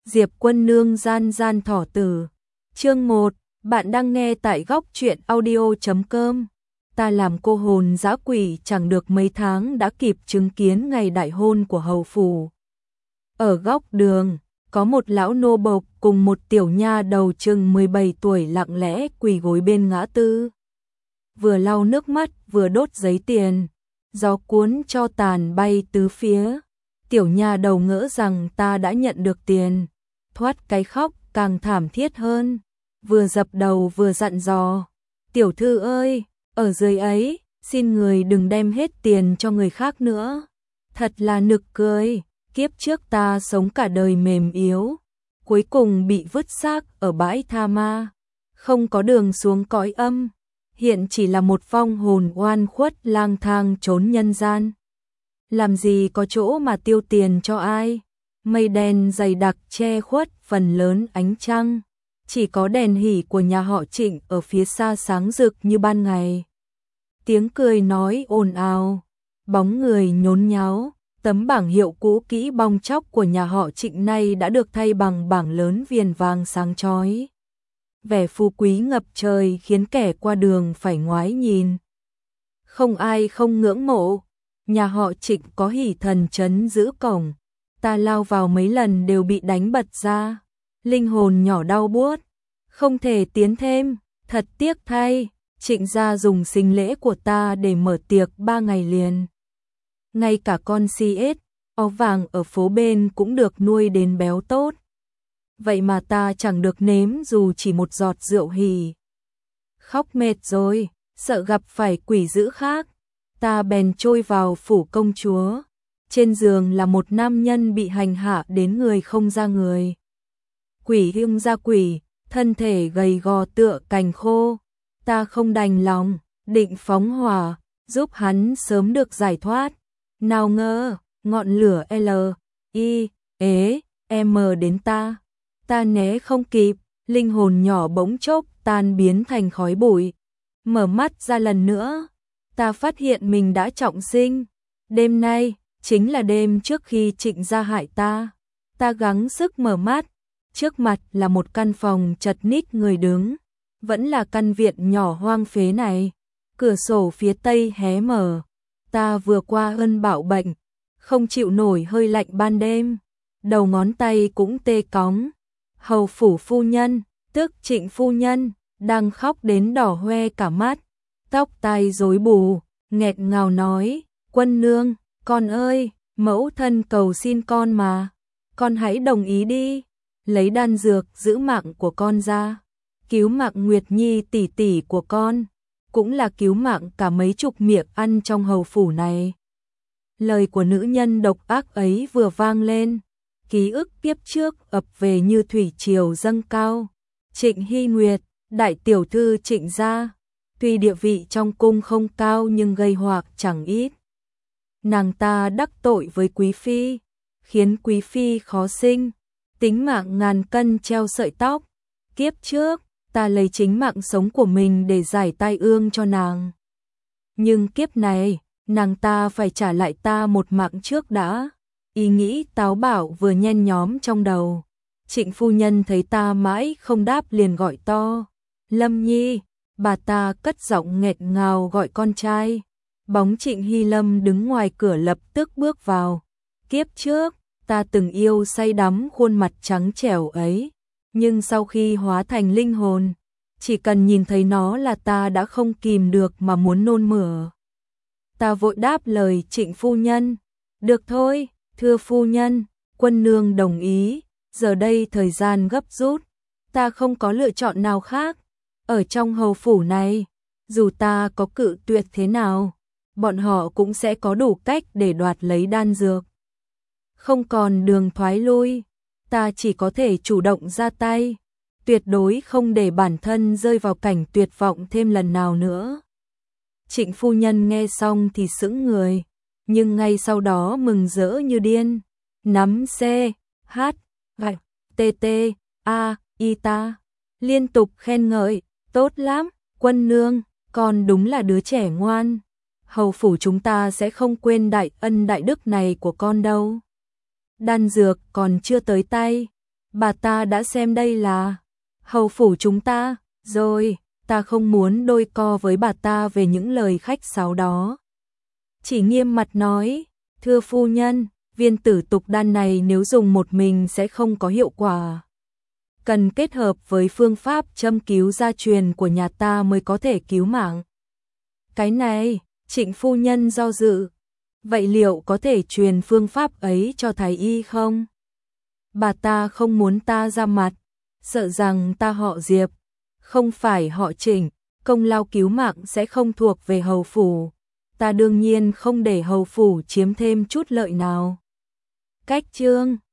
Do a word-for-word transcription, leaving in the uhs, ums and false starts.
Diệp Quân Nương gian gian thỏ tử. Chương một, bạn đang nghe tại góc truyện audio chấm com. Ta làm cô hồn dã quỷ chẳng được mấy tháng đã kịp chứng kiến ngày đại hôn của hầu phủ. Ở góc đường, có một lão nô bộc cùng một tiểu nha đầu chừng mười bảy tuổi lặng lẽ quỳ gối bên ngã tư. Vừa lau nước mắt vừa đốt giấy tiền, gió cuốn cho tàn bay tứ phía. Tiểu nha đầu ngỡ rằng ta đã nhận được tiền, thoát cái khóc càng thảm thiết hơn, vừa dập đầu vừa dặn dò. Tiểu thư ơi, ở dưới ấy, xin người đừng đem hết tiền cho người khác nữa. Thật là nực cười, kiếp trước ta sống cả đời mềm yếu, cuối cùng bị vứt xác ở bãi tha ma, không có đường xuống cõi âm, hiện chỉ là một vong hồn oan khuất lang thang trốn nhân gian. Làm gì có chỗ mà tiêu tiền cho ai, mây đen dày đặc che khuất phần lớn ánh trăng, chỉ có đèn hỉ của nhà họ Trịnh ở phía xa sáng rực như ban ngày. Tiếng cười nói ồn ào, bóng người nhốn nháo, tấm bảng hiệu cũ kỹ bong tróc của nhà họ Trịnh nay đã được thay bằng bảng lớn viền vàng sáng chói. Vẻ phú quý ngập trời khiến kẻ qua đường phải ngoái nhìn. Không ai không ngưỡng mộ. Nhà họ Trịnh có hỷ thần trấn giữ cổng, ta lao vào mấy lần đều bị đánh bật ra, linh hồn nhỏ đau buốt, không thể tiến thêm, thật tiếc thay. Trịnh gia dùng sinh lễ của ta để mở tiệc ba ngày liền. Ngay cả con si ếch, ó vàng ở phố bên cũng được nuôi đến béo tốt. Vậy mà ta chẳng được nếm dù chỉ một giọt rượu hỉ. Khóc mệt rồi, sợ gặp phải quỷ dữ khác. Ta bèn trôi vào phủ công chúa. Trên giường là một nam nhân bị hành hạ đến người không ra người. Quỷ hưng ra quỷ, thân thể gầy gò tựa cành khô. Ta không đành lòng, định phóng hỏa, giúp hắn sớm được giải thoát. Nào ngờ, ngọn lửa L, I, ế, M đến ta. Ta né không kịp, linh hồn nhỏ bỗng chốc tan biến thành khói bụi. Mở mắt ra lần nữa, ta phát hiện mình đã trọng sinh. Đêm nay, chính là đêm trước khi Trịnh gia hại ta. Ta gắng sức mở mắt, trước mặt là một căn phòng chật ních người đứng. Vẫn là căn viện nhỏ hoang phế này. Cửa sổ phía tây hé mở. Ta vừa qua ân bạo bệnh, không chịu nổi hơi lạnh ban đêm. Đầu ngón tay cũng tê cóng. Hầu phủ phu nhân, tức Trịnh phu nhân, đang khóc đến đỏ hoe cả mắt. Tóc tai rối bù, nghẹt ngào nói, Quân nương, con ơi, mẫu thân cầu xin con mà, con hãy đồng ý đi, lấy đan dược giữ mạng của con ra, cứu mạng Nguyệt Nhi tỷ tỷ của con, cũng là cứu mạng cả mấy chục miệng ăn trong hầu phủ này. Lời của nữ nhân độc ác ấy vừa vang lên, ký ức kiếp trước ập về như thủy triều dâng cao. Trịnh Hy Nguyệt, đại tiểu thư Trịnh gia, tuy địa vị trong cung không cao nhưng gây hoạc chẳng ít. Nàng ta đắc tội với quý phi, khiến quý phi khó sinh, tính mạng ngàn cân treo sợi tóc. Kiếp trước, ta lấy chính mạng sống của mình để giải tai ương cho nàng. Nhưng kiếp này, nàng ta phải trả lại ta một mạng trước đã. Ý nghĩ táo bạo vừa nhen nhóm trong đầu. Trịnh phu nhân thấy ta mãi không đáp liền gọi to, Lâm Nhi. Bà ta cất giọng nghẹt ngào gọi con trai. Bóng Trịnh Hy Lâm đứng ngoài cửa lập tức bước vào. Kiếp trước, ta từng yêu say đắm khuôn mặt trắng trẻo ấy. Nhưng sau khi hóa thành linh hồn, chỉ cần nhìn thấy nó là ta đã không kìm được mà muốn nôn mửa. Ta vội đáp lời Trịnh phu nhân. Được thôi, thưa phu nhân, Quân nương đồng ý. Giờ đây thời gian gấp rút, ta không có lựa chọn nào khác. Ở trong hầu phủ này, dù ta có cự tuyệt thế nào, bọn họ cũng sẽ có đủ cách để đoạt lấy đan dược. Không còn đường thoái lui, ta chỉ có thể chủ động ra tay, tuyệt đối không để bản thân rơi vào cảnh tuyệt vọng thêm lần nào nữa. Trịnh phu nhân nghe xong thì sững người, nhưng ngay sau đó mừng rỡ như điên, nắm C, H, gạch, T T, A, I ta, liên tục khen ngợi. Tốt lắm, Quân nương, con đúng là đứa trẻ ngoan. Hầu phủ chúng ta sẽ không quên đại ân đại đức này của con đâu. Đan dược còn chưa tới tay, bà ta đã xem đây là hầu phủ chúng ta, rồi, ta không muốn đôi co với bà ta về những lời khách sáo đó. Chỉ nghiêm mặt nói, thưa phu nhân, viên tử tục đan này nếu dùng một mình sẽ không có hiệu quả. Cần kết hợp với phương pháp châm cứu gia truyền của nhà ta mới có thể cứu mạng. Cái này, Trịnh phu nhân do dự. Vậy liệu có thể truyền phương pháp ấy cho thái y không? Bà ta không muốn ta ra mặt, sợ rằng ta họ Diệp, không phải họ Trịnh, công lao cứu mạng sẽ không thuộc về hầu phủ. Ta đương nhiên không để hầu phủ chiếm thêm chút lợi nào. Cách chương